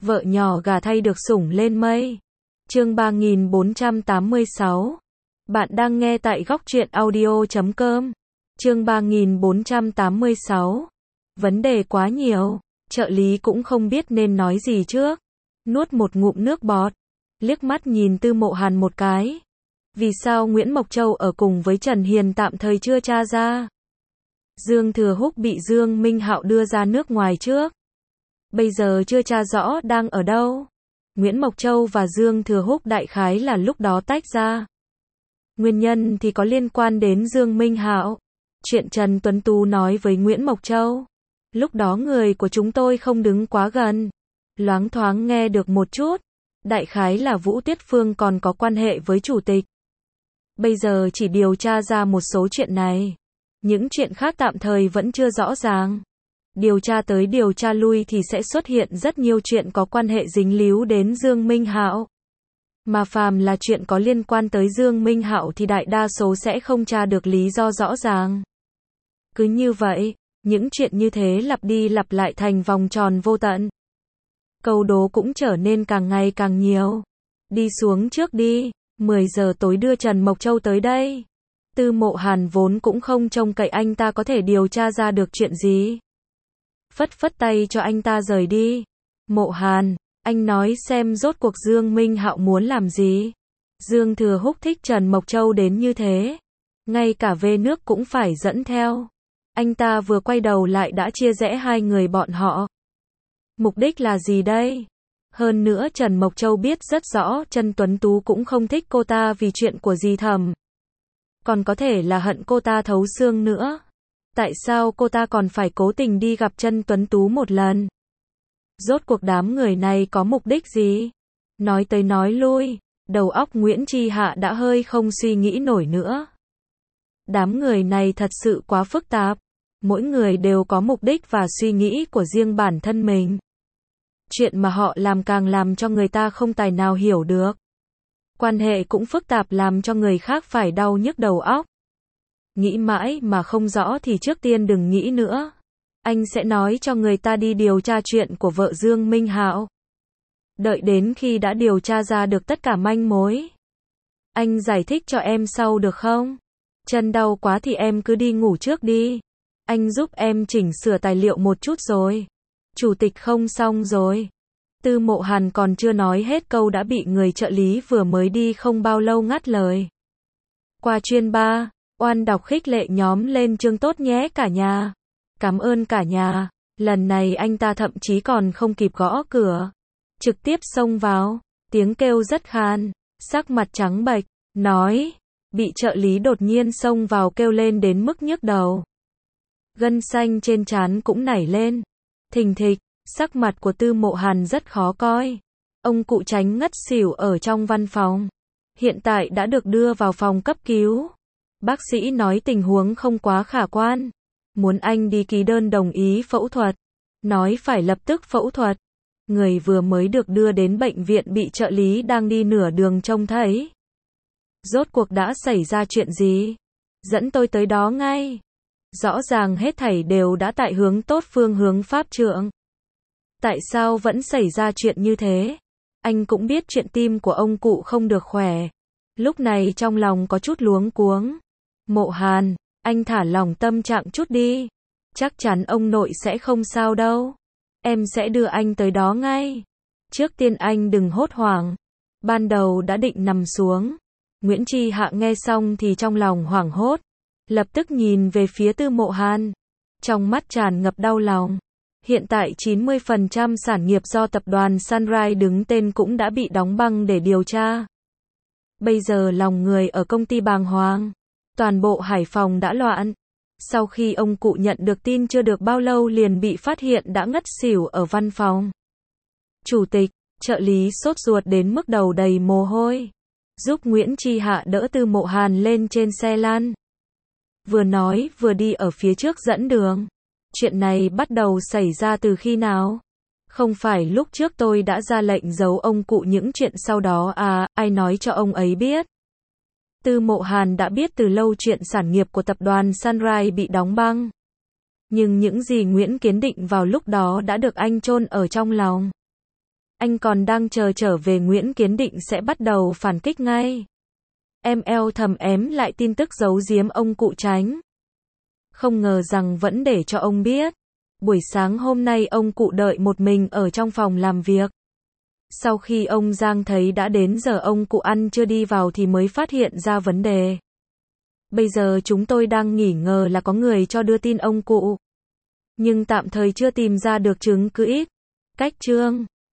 Vợ nhỏ gà thay được sủng lên mây. Chương 3486. Bạn đang nghe tại góc truyện audio.com. Chương 3486. Vấn đề quá nhiều, trợ lý cũng không biết nên nói gì trước. Nuốt một ngụm nước bọt, liếc mắt nhìn Tư Mộ Hàn một cái. Vì sao Nguyễn Mộc Châu ở cùng với Trần Hiền tạm thời chưa tra ra? Dương Thừa Húc bị Dương Minh Hạo đưa ra nước ngoài trước. Bây giờ chưa tra rõ đang ở đâu. Nguyễn Mộc Châu và Dương Thừa Húc đại khái là lúc đó tách ra. Nguyên nhân thì có liên quan đến Dương Minh Hạo. Chuyện Trần Tuấn Tú nói với Nguyễn Mộc Châu. Lúc đó người của chúng tôi không đứng quá gần. Loáng thoáng nghe được một chút. Đại khái là Vũ Tuyết Phương còn có quan hệ với chủ tịch. Bây giờ chỉ điều tra ra một số chuyện này. Những chuyện khác tạm thời vẫn chưa rõ ràng. Điều tra tới điều tra lui thì sẽ xuất hiện rất nhiều chuyện có quan hệ dính líu đến Dương Minh Hạo. Mà phàm là chuyện có liên quan tới Dương Minh Hạo thì đại đa số sẽ không tra được lý do rõ ràng. Cứ như vậy, những chuyện như thế lặp đi lặp lại thành vòng tròn vô tận. Câu đố cũng trở nên càng ngày càng nhiều. Đi xuống trước đi, 10 giờ tối đưa Trần Mộc Châu tới đây. Tư Mộ Hàn vốn cũng không trông cậy anh ta có thể điều tra ra được chuyện gì. Phất phất tay cho anh ta rời đi. Mộ Hàn, anh nói xem rốt cuộc Dương Minh Hạo muốn làm gì. Dương Thừa Húc thích Trần Mộc Châu đến như thế. Ngay cả về nước cũng phải dẫn theo. Anh ta vừa quay đầu lại đã chia rẽ hai người bọn họ. Mục đích là gì đây? Hơn nữa Trần Mộc Châu biết rất rõ Trần Tuấn Tú cũng không thích cô ta vì chuyện của dì Thẩm. Còn có thể là hận cô ta thấu xương nữa. Tại sao cô ta còn phải cố tình đi gặp Trần Tuấn Tú một lần? Rốt cuộc đám người này có mục đích gì? Nói tới nói lui, đầu óc Nguyễn Tri Hạ đã hơi không suy nghĩ nổi nữa. Đám người này thật sự quá phức tạp. Mỗi người đều có mục đích và suy nghĩ của riêng bản thân mình. Chuyện mà họ làm càng làm cho người ta không tài nào hiểu được. Quan hệ cũng phức tạp làm cho người khác phải đau nhức đầu óc. Nghĩ mãi mà không rõ thì trước tiên đừng nghĩ nữa. Anh sẽ nói cho người ta đi điều tra chuyện của vợ Dương Minh Hạo. Đợi đến khi đã điều tra ra được tất cả manh mối. Anh giải thích cho em sau được không? Chân đau quá thì em cứ đi ngủ trước đi. Anh giúp em chỉnh sửa tài liệu một chút rồi. Chủ tịch không xong rồi. Tư Mộ Hàn còn chưa nói hết câu đã bị người trợ lý vừa mới đi không bao lâu ngắt lời. Qua chuyên 3, oan đọc khích lệ nhóm lên chương tốt nhé cả nhà. Cảm ơn cả nhà. Lần này anh ta thậm chí còn không kịp gõ cửa. Trực tiếp xông vào. Tiếng kêu rất khan. Sắc mặt trắng bệch. Nói. Bị trợ lý đột nhiên xông vào kêu lên đến mức nhức đầu. Gân xanh trên trán cũng nảy lên. Thình thịch. Sắc mặt của Tư Mộ Hàn rất khó coi. Ông cụ Tránh ngất xỉu ở trong văn phòng. Hiện tại đã được đưa vào phòng cấp cứu. Bác sĩ nói tình huống không quá khả quan. Muốn anh đi ký đơn đồng ý phẫu thuật. Nói phải lập tức phẫu thuật. Người vừa mới được đưa đến bệnh viện bị trợ lý đang đi nửa đường trông thấy. Rốt cuộc đã xảy ra chuyện gì? Dẫn tôi tới đó ngay. Rõ ràng hết thảy đều đã tại hướng tốt phương hướng pháp trượng. Tại sao vẫn xảy ra chuyện như thế? Anh cũng biết chuyện tim của ông cụ không được khỏe. Lúc này trong lòng có chút luống cuống. Mộ Hàn, anh thả lỏng tâm trạng chút đi. Chắc chắn ông nội sẽ không sao đâu. Em sẽ đưa anh tới đó ngay. Trước tiên anh đừng hốt hoảng. Ban đầu đã định nằm xuống. Nguyễn Tri Hạ nghe xong thì trong lòng hoảng hốt. Lập tức nhìn về phía Tư Mộ Hàn. Trong mắt tràn ngập đau lòng. Hiện tại 90% sản nghiệp do tập đoàn Sunrise đứng tên cũng đã bị đóng băng để điều tra. Bây giờ lòng người ở công ty bàng hoàng. Toàn bộ Hải Phòng đã loạn. Sau khi ông cụ nhận được tin chưa được bao lâu liền bị phát hiện đã ngất xỉu ở văn phòng. Chủ tịch, trợ lý sốt ruột đến mức đầu đầy mồ hôi. Giúp Nguyễn Tri Hạ đỡ Tư Mộ Hàn lên trên xe lăn. Vừa nói vừa đi ở phía trước dẫn đường. Chuyện này bắt đầu xảy ra từ khi nào? Không phải lúc trước tôi đã ra lệnh giấu ông cụ những chuyện sau đó à, ai nói cho ông ấy biết? Tư Mộ Hàn đã biết từ lâu chuyện sản nghiệp của tập đoàn Sunrise bị đóng băng. Nhưng những gì Nguyễn Kiến Định vào lúc đó đã được anh chôn ở trong lòng. Anh còn đang chờ trở về Nguyễn Kiến Định sẽ bắt đầu phản kích ngay. ML thầm ém lại tin tức giấu giếm ông cụ Tránh. Không ngờ rằng vẫn để cho ông biết. Buổi sáng hôm nay ông cụ đợi một mình ở trong phòng làm việc. Sau khi ông Giang thấy đã đến giờ ông cụ ăn chưa đi vào thì mới phát hiện ra vấn đề. Bây giờ chúng tôi đang nghi ngờ là có người cho đưa tin ông cụ. Nhưng tạm thời chưa tìm ra được chứng cứ ít. Cách chương